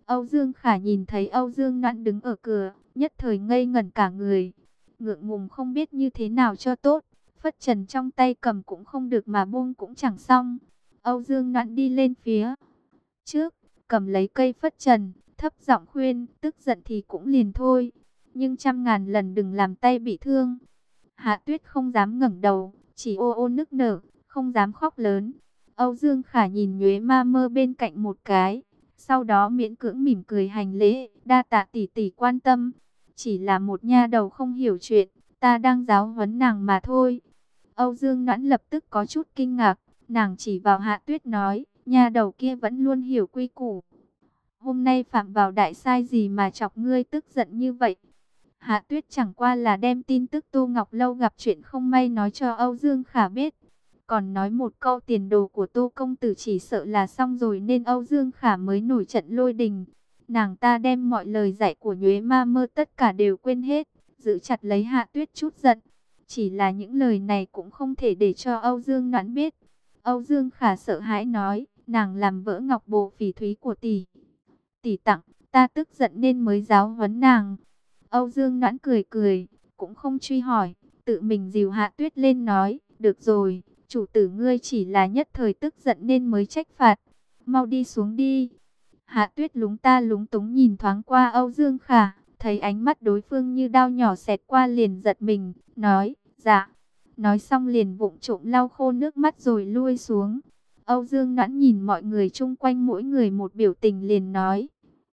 Âu Dương Khả nhìn thấy Âu Dương Noãn đứng ở cửa, nhất thời ngây ngẩn cả người, ngượng ngùng không biết như thế nào cho tốt. Phất trần trong tay cầm cũng không được mà buông cũng chẳng xong. Âu Dương Noãn đi lên phía trước, cầm lấy cây phất trần, thấp giọng khuyên, tức giận thì cũng liền thôi, nhưng trăm ngàn lần đừng làm tay bị thương. Hạ Tuyết không dám ngẩng đầu, chỉ ô ô nức nở, không dám khóc lớn. Âu Dương Khả nhìn Nhuế Ma Mơ bên cạnh một cái, sau đó miễn cưỡng mỉm cười hành lễ, đa tạ tỷ tỷ quan tâm. Chỉ là một nha đầu không hiểu chuyện, ta đang giáo huấn nàng mà thôi. Âu Dương Noãn lập tức có chút kinh ngạc, nàng chỉ vào Hạ Tuyết nói, nha đầu kia vẫn luôn hiểu quy củ. Hôm nay phạm vào đại sai gì mà chọc ngươi tức giận như vậy? Hạ Tuyết chẳng qua là đem tin tức Tô Ngọc Lâu gặp chuyện không may nói cho Âu Dương Khả biết. Còn nói một câu tiền đồ của Tô Công Tử chỉ sợ là xong rồi nên Âu Dương Khả mới nổi trận lôi đình. Nàng ta đem mọi lời dạy của Nhuế Ma Mơ tất cả đều quên hết, giữ chặt lấy Hạ Tuyết chút giận. Chỉ là những lời này cũng không thể để cho Âu Dương Noãn biết. Âu Dương Khả sợ hãi nói, nàng làm vỡ ngọc bồ phỉ thúy của tỷ. Tỷ tặng, ta tức giận nên mới giáo huấn nàng. Âu Dương Noãn cười cười, cũng không truy hỏi, tự mình dìu Hạ Tuyết lên nói, được rồi, chủ tử ngươi chỉ là nhất thời tức giận nên mới trách phạt. Mau đi xuống đi. Hạ Tuyết lúng ta lúng túng nhìn thoáng qua Âu Dương Khả, thấy ánh mắt đối phương như đao nhỏ xẹt qua liền giật mình, nói, dạ. Nói xong liền vụng trộm lau khô nước mắt rồi lui xuống. Âu Dương Noãn nhìn mọi người chung quanh mỗi người một biểu tình liền nói,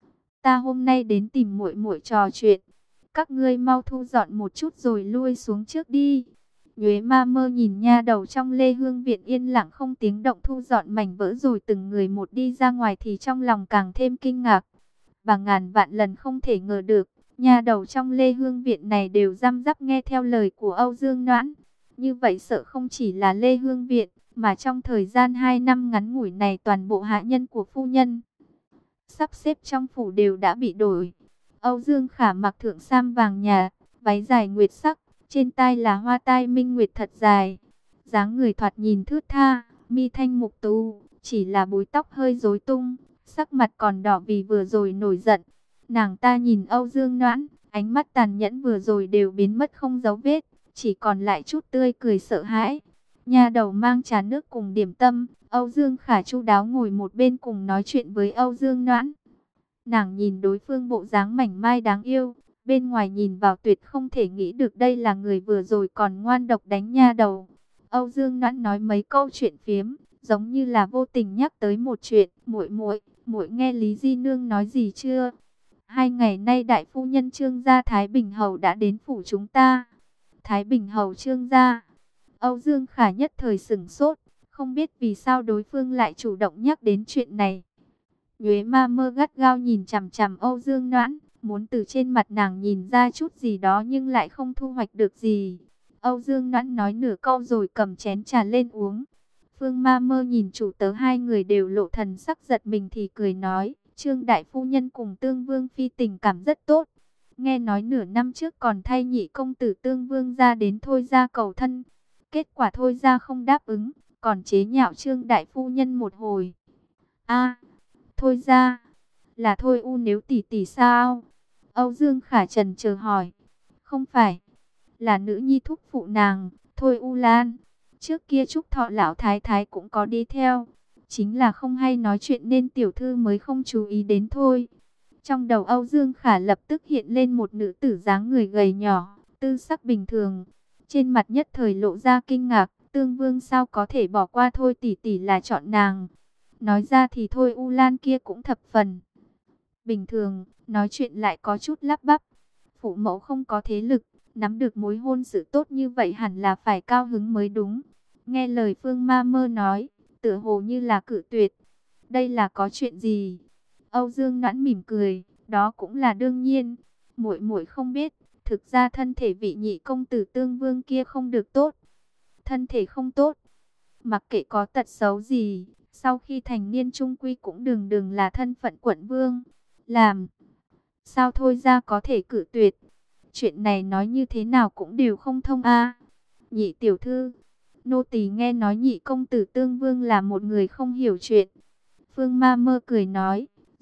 ta hôm nay đến tìm muội muội trò chuyện, các ngươi mau thu dọn một chút rồi lui xuống trước đi. Nhuế Ma Mơ nhìn nha đầu trong Lê Hương viện yên lặng không tiếng động thu dọn mảnh vỡ rồi từng người một đi ra ngoài thì trong lòng càng thêm kinh ngạc. Bà ngàn vạn lần không thể ngờ được, nha đầu trong Lê Hương viện này đều răm rắp nghe theo lời của Âu Dương Noãn. Như vậy sợ không chỉ là Lê Hương viện, mà trong thời gian hai năm ngắn ngủi này toàn bộ hạ nhân của phu nhân sắp xếp trong phủ đều đã bị đổi. Âu Dương Khả mặc thượng sam vàng nhà, váy dài nguyệt sắc, trên tai là hoa tai minh nguyệt thật dài. Dáng người thoạt nhìn thướt tha, mi thanh mục tú, chỉ là búi tóc hơi rối tung, sắc mặt còn đỏ vì vừa rồi nổi giận. Nàng ta nhìn Âu Dương Noãn, ánh mắt tàn nhẫn vừa rồi đều biến mất không dấu vết, chỉ còn lại chút tươi cười sợ hãi. Nha đầu mang trà nước cùng điểm tâm, Âu Dương Khả chu đáo ngồi một bên cùng nói chuyện với Âu Dương Noãn. Nàng nhìn đối phương bộ dáng mảnh mai đáng yêu, bên ngoài nhìn vào tuyệt không thể nghĩ được đây là người vừa rồi còn ngoan độc đánh nha đầu. Âu Dương Noãn nói mấy câu chuyện phiếm, giống như là vô tình nhắc tới một chuyện, muội muội, muội nghe Lý Di nương nói gì chưa? Hai ngày nay đại phu nhân Trương gia Thái Bình hầu đã đến phủ chúng ta. Thái Bình hầu Trương gia. Âu Dương Khả nhất thời sửng sốt, không biết vì sao đối phương lại chủ động nhắc đến chuyện này. Nhuế Ma Mơ gắt gao nhìn chằm chằm Âu Dương Noãn, muốn từ trên mặt nàng nhìn ra chút gì đó nhưng lại không thu hoạch được gì. Âu Dương Noãn nói nửa câu rồi cầm chén trà lên uống. Phương Ma Mơ nhìn chủ tớ hai người đều lộ thần sắc giật mình thì cười nói, Trương đại phu nhân cùng Tương Vương phi tình cảm rất tốt. Nghe nói nửa năm trước còn thay nhị công tử Tương Vương ra đến Thôi gia cầu thân. Kết quả Thôi gia không đáp ứng, còn chế nhạo Trương đại phu nhân một hồi. A, Thôi gia là Thôi U nếu tỷ tỷ sao? Âu Dương Khả trần chờ hỏi. Không phải, là nữ nhi thúc phụ nàng, Thôi U Lan. Trước kia Trúc Thọ lão thái thái cũng có đi theo, chính là không hay nói chuyện nên tiểu thư mới không chú ý đến thôi. Trong đầu Âu Dương Khả lập tức hiện lên một nữ tử dáng người gầy nhỏ, tư sắc bình thường. Trên mặt nhất thời lộ ra kinh ngạc, Tương Vương sao có thể bỏ qua Thôi tỷ tỷ là chọn nàng. Nói ra thì Thôi U Lan kia cũng thập phần bình thường, nói chuyện lại có chút lắp bắp. Phụ mẫu không có thế lực, nắm được mối hôn sự tốt như vậy hẳn là phải cao hứng mới đúng. Nghe lời Phương Ma Mơ nói, tựa hồ như là cự tuyệt. Đây là có chuyện gì? Âu Dương Noãn mỉm cười, đó cũng là đương nhiên. Muội muội không biết, thực ra thân thể vị nhị công tử Tương Vương kia không được tốt. Thân thể không tốt, mặc kệ có tật xấu gì, sau khi thành niên trung quy cũng đừng đừng là thân phận quận vương. Làm sao Thôi ra có thể cự tuyệt? Chuyện này nói như thế nào cũng đều không thông a. Nhị tiểu thư, nô tỳ nghe nói nhị công tử Tương Vương là một người không hiểu chuyện. Phương Ma Mơ cười nói,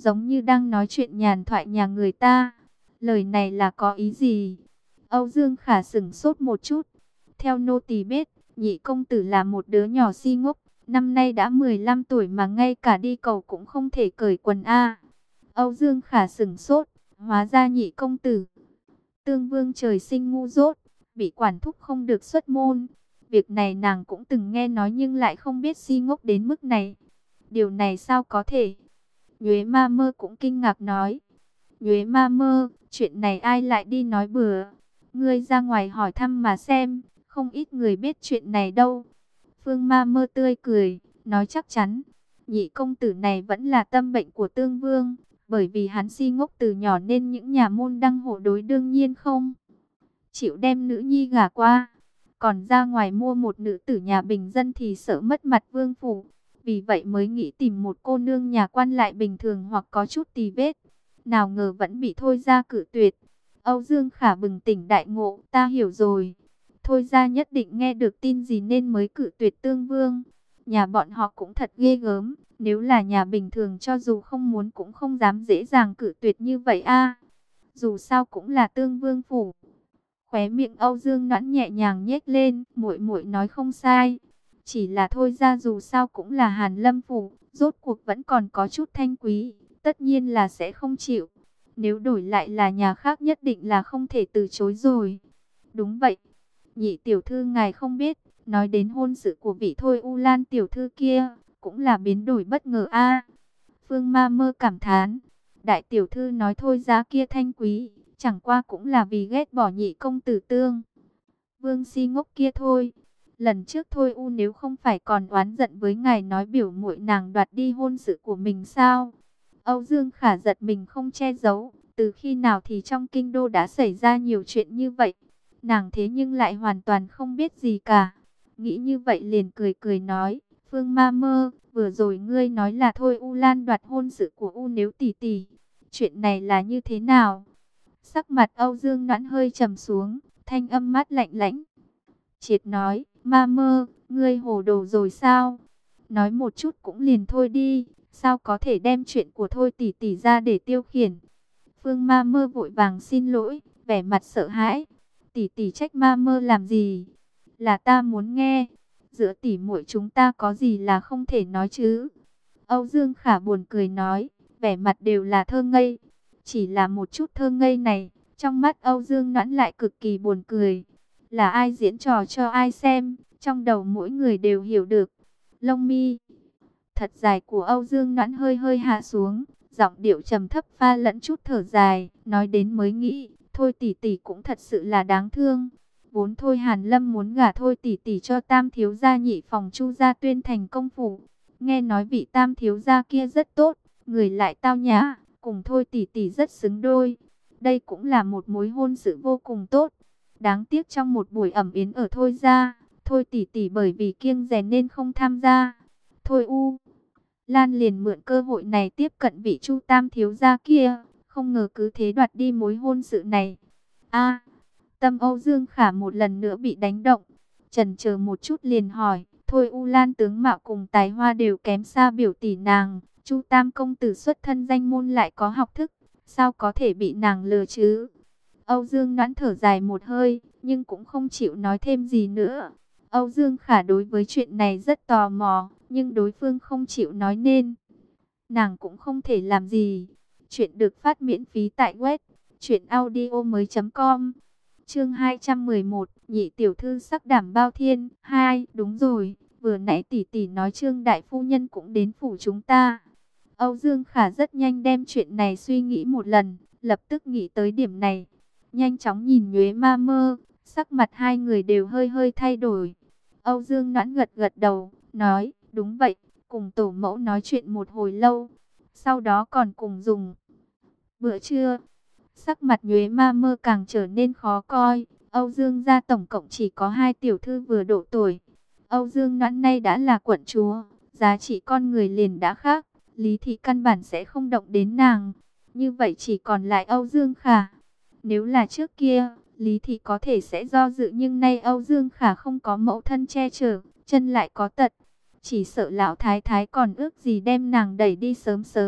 giống như đang nói chuyện nhàn thoại nhà người ta. Lời này là có ý gì? Âu Dương Khả sững sốt một chút. Theo nô tỳ biết, nhị công tử là một đứa nhỏ si ngốc, năm nay đã mười lăm tuổi mà ngay cả đi cầu cũng không thể cởi quần a. Âu Dương Khả sững sốt, hóa ra nhị công tử Tương Vương trời sinh ngu dốt, bị quản thúc không được xuất môn. Việc này nàng cũng từng nghe nói nhưng lại không biết si ngốc đến mức này. Điều này sao có thể? Nhuế Ma Mơ cũng kinh ngạc nói. Nhuế Ma Mơ, chuyện này ai lại đi nói bừa? Ngươi ra ngoài hỏi thăm mà xem, không ít người biết chuyện này đâu. Phương Ma Mơ tươi cười, nói chắc chắn. Nhị công tử này vẫn là tâm bệnh của Tương Vương, bởi vì hắn si ngốc từ nhỏ nên những nhà môn đăng hộ đối đương nhiên không chịu đem nữ nhi gả qua. Còn ra ngoài mua một nữ tử nhà bình dân thì sợ mất mặt vương phủ. Vì vậy mới nghĩ tìm một cô nương nhà quan lại bình thường hoặc có chút tì vết. Nào ngờ vẫn bị Thôi Gia cự tuyệt. Âu Dương Khả bừng tỉnh đại ngộ, ta hiểu rồi. Thôi Gia nhất định nghe được tin gì nên mới cự tuyệt Tương Vương. Nhà bọn họ cũng thật ghê gớm. Nếu là nhà bình thường cho dù không muốn cũng không dám dễ dàng cự tuyệt như vậy a. Dù sao cũng là Tương Vương phủ. Khóe miệng Âu Dương Noãn nhẹ nhàng nhếch lên, muội muội nói không sai. Chỉ là Thôi Gia dù sao cũng là Hàn Lâm phủ, rốt cuộc vẫn còn có chút thanh quý, tất nhiên là sẽ không chịu. Nếu đổi lại là nhà khác nhất định là không thể từ chối rồi. Đúng vậy, nhị tiểu thư ngài không biết, nói đến hôn sự của vị Thôi U Lan tiểu thư kia, cũng là biến đổi bất ngờ a. Phương Ma Mơ cảm thán, đại tiểu thư nói Thôi Gia kia thanh quý, chẳng qua cũng là vì ghét bỏ nhị công tử Tương Vương si ngốc kia thôi. Lần trước Thôi U nếu không phải còn oán giận với ngài nói biểu muội nàng đoạt đi hôn sự của mình sao? Âu Dương Khả giật mình không che giấu, từ khi nào thì trong kinh đô đã xảy ra nhiều chuyện như vậy. Nàng thế nhưng lại hoàn toàn không biết gì cả. Nghĩ như vậy liền cười cười nói, Phương Ma Mơ, vừa rồi ngươi nói là Thôi U Lan đoạt hôn sự của U nếu tỷ tỷ. Chuyện này là như thế nào? Sắc mặt Âu Dương Noãn hơi trầm xuống, thanh âm mát lạnh lãnh. Triệt nói, Ma Mơ, ngươi hồ đồ rồi sao? Nói một chút cũng liền thôi đi, sao có thể đem chuyện của Thôi tỷ tỷ ra để tiêu khiển? Phương Ma Mơ vội vàng xin lỗi, vẻ mặt sợ hãi. Tỷ tỷ trách Ma Mơ làm gì? Là ta muốn nghe. Giữa tỷ muội chúng ta có gì là không thể nói chứ? Âu Dương Khả buồn cười nói, vẻ mặt đều là thơ ngây. Chỉ là một chút thơ ngây này, trong mắt Âu Dương Noãn lại cực kỳ buồn cười. Là ai diễn trò cho ai xem, trong đầu mỗi người đều hiểu được. Lông mi thật dài của Âu Dương Noãn hơi hơi hạ xuống, giọng điệu trầm thấp pha lẫn chút thở dài, nói đến mới nghĩ, Thôi tỷ tỷ cũng thật sự là đáng thương. Vốn Thôi Hàn Lâm muốn gả Thôi tỷ tỷ cho Tam thiếu gia nhị phòng Chu gia Tuyên thành công phủ. Nghe nói vị Tam thiếu gia kia rất tốt, người lại tao nhã, cùng Thôi tỷ tỷ rất xứng đôi. Đây cũng là một mối hôn sự vô cùng tốt. Đáng tiếc trong một buổi ẩm yến ở Thôi gia, Thôi tỷ tỷ bởi vì kiêng dè nên không tham gia. Thôi U Lan liền mượn cơ hội này tiếp cận vị Chu Tam thiếu gia kia, không ngờ cứ thế đoạt đi mối hôn sự này. A, tâm Âu Dương Khả một lần nữa bị đánh động, chần chờ một chút liền hỏi, Thôi U Lan tướng mạo cùng tài hoa đều kém xa biểu tỷ nàng, Chu Tam công tử xuất thân danh môn lại có học thức, sao có thể bị nàng lừa chứ? Âu Dương Noãn thở dài một hơi, nhưng cũng không chịu nói thêm gì nữa. Âu Dương Khả đối với chuyện này rất tò mò, nhưng đối phương không chịu nói nên nàng cũng không thể làm gì. Chuyện được phát miễn phí tại web truyện audio mới chấm com. Chương hai trăm mười một, nhị tiểu thư sắc đảm bao thiên. Hai, đúng rồi, vừa nãy tỷ tỷ nói Trương đại phu nhân cũng đến phủ chúng ta. Âu Dương Khả rất nhanh đem chuyện này suy nghĩ một lần, lập tức nghĩ tới điểm này. Nhanh chóng nhìn Nhuế Ma Mơ, sắc mặt hai người đều hơi hơi thay đổi. Âu Dương Noãn gật gật đầu, nói, đúng vậy, cùng tổ mẫu nói chuyện một hồi lâu. Sau đó còn cùng dùng bữa trưa. Sắc mặt Nhuế Ma Mơ càng trở nên khó coi. Âu Dương gia tổng cộng chỉ có hai tiểu thư vừa độ tuổi. Âu Dương Noãn nay đã là quận chúa, giá trị con người liền đã khác. Lý thị căn bản sẽ không động đến nàng. Như vậy chỉ còn lại Âu Dương Khả. Nếu là trước kia, Lý thị có thể sẽ do dự, nhưng nay Âu Dương Khả không có mẫu thân che chở, chân lại có tật. Chỉ sợ lão thái thái còn ước gì đem nàng đẩy đi sớm sớm,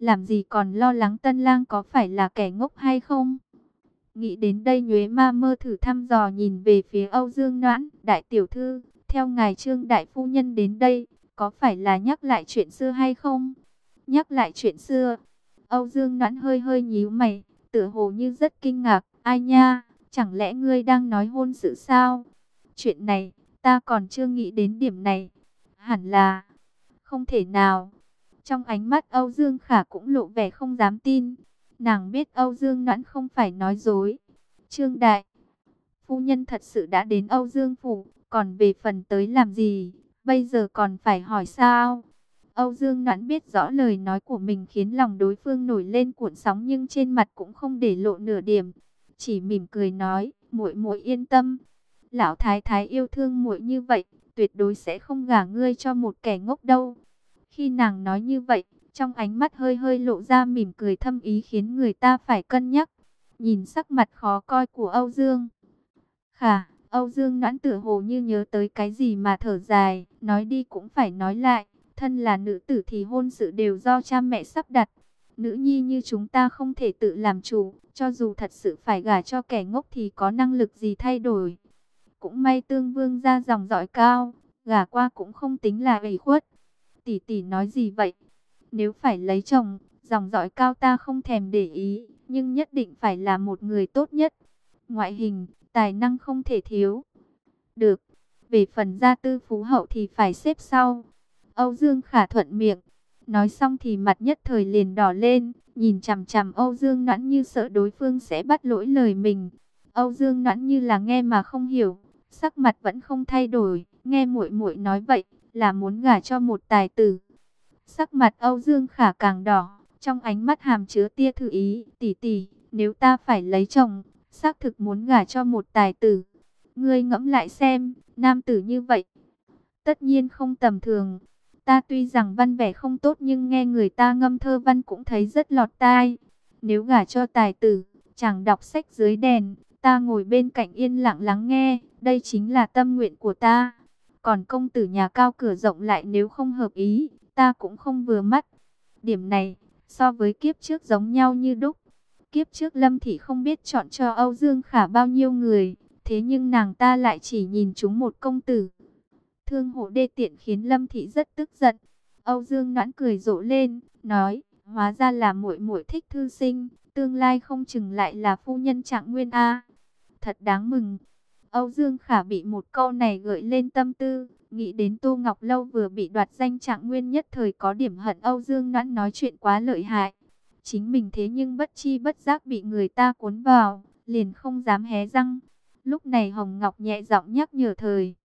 làm gì còn lo lắng Tân Lang có phải là kẻ ngốc hay không. Nghĩ đến đây Nhuế Ma Mơ thử thăm dò nhìn về phía Âu Dương Noãn. Đại tiểu thư, theo ngài Trương đại phu nhân đến đây, có phải là nhắc lại chuyện xưa hay không? Nhắc lại chuyện xưa. Âu Dương Noãn hơi hơi nhíu mày, tựa hồ như rất kinh ngạc. Ai nha, chẳng lẽ ngươi đang nói hôn sự sao? Chuyện này, ta còn chưa nghĩ đến điểm này. Hẳn là, không thể nào. Trong ánh mắt Âu Dương Khả cũng lộ vẻ không dám tin. Nàng biết Âu Dương Noãn không phải nói dối. Trương đại phu nhân thật sự đã đến Âu Dương phủ, còn về phần tới làm gì, bây giờ còn phải hỏi sao? Âu Dương Noãn biết rõ lời nói của mình khiến lòng đối phương nổi lên cuộn sóng, nhưng trên mặt cũng không để lộ nửa điểm, chỉ mỉm cười nói, muội muội yên tâm, lão thái thái yêu thương muội như vậy, tuyệt đối sẽ không gả ngươi cho một kẻ ngốc đâu. Khi nàng nói như vậy, trong ánh mắt hơi hơi lộ ra mỉm cười thâm ý khiến người ta phải cân nhắc. Nhìn sắc mặt khó coi của Âu Dương Khả, Âu Dương Noãn tựa hồ như nhớ tới cái gì mà thở dài, nói đi cũng phải nói lại, thân là nữ tử thì hôn sự đều do cha mẹ sắp đặt. Nữ nhi như chúng ta không thể tự làm chủ, cho dù thật sự phải gả cho kẻ ngốc thì có năng lực gì thay đổi. Cũng may Tương Vương ra dòng dõi cao, gả qua cũng không tính là ủy khuất. Tỷ tỷ nói gì vậy? Nếu phải lấy chồng, dòng dõi cao ta không thèm để ý, nhưng nhất định phải là một người tốt nhất. Ngoại hình, tài năng không thể thiếu. Được, về phần gia tư phú hậu thì phải xếp sau. Âu Dương Khả thuận miệng. Nói xong thì mặt nhất thời liền đỏ lên, nhìn chằm chằm Âu Dương Noãn như sợ đối phương sẽ bắt lỗi lời mình. Âu Dương Noãn như là nghe mà không hiểu, sắc mặt vẫn không thay đổi, nghe muội muội nói vậy, là muốn gả cho một tài tử. Sắc mặt Âu Dương Khả càng đỏ, trong ánh mắt hàm chứa tia thử ý, tỷ tỷ, nếu ta phải lấy chồng, xác thực muốn gả cho một tài tử. Ngươi ngẫm lại xem, nam tử như vậy, tất nhiên không tầm thường. Ta tuy rằng văn vẻ không tốt nhưng nghe người ta ngâm thơ văn cũng thấy rất lọt tai. Nếu gả cho tài tử, chẳng đọc sách dưới đèn, ta ngồi bên cạnh yên lặng lắng nghe, đây chính là tâm nguyện của ta. Còn công tử nhà cao cửa rộng lại nếu không hợp ý, ta cũng không vừa mắt. Điểm này, so với kiếp trước giống nhau như đúc. Kiếp trước Lâm Thị không biết chọn cho Âu Dương Khả bao nhiêu người, thế nhưng nàng ta lại chỉ nhìn chúng một công tử. Thương hộ đê tiện khiến Lâm Thị rất tức giận. Âu Dương Noãn cười rộ lên, nói, hóa ra là muội muội thích thư sinh, tương lai không chừng lại là phu nhân Trạng Nguyên a. Thật đáng mừng. Âu Dương Khả bị một câu này gợi lên tâm tư, nghĩ đến Tô Ngọc Lâu vừa bị đoạt danh Trạng Nguyên, nhất thời có điểm hận Âu Dương Noãn nói chuyện quá lợi hại. Chính mình thế nhưng bất chi bất giác bị người ta cuốn vào, liền không dám hé răng. Lúc này Hồng Ngọc nhẹ giọng nhắc nhở thời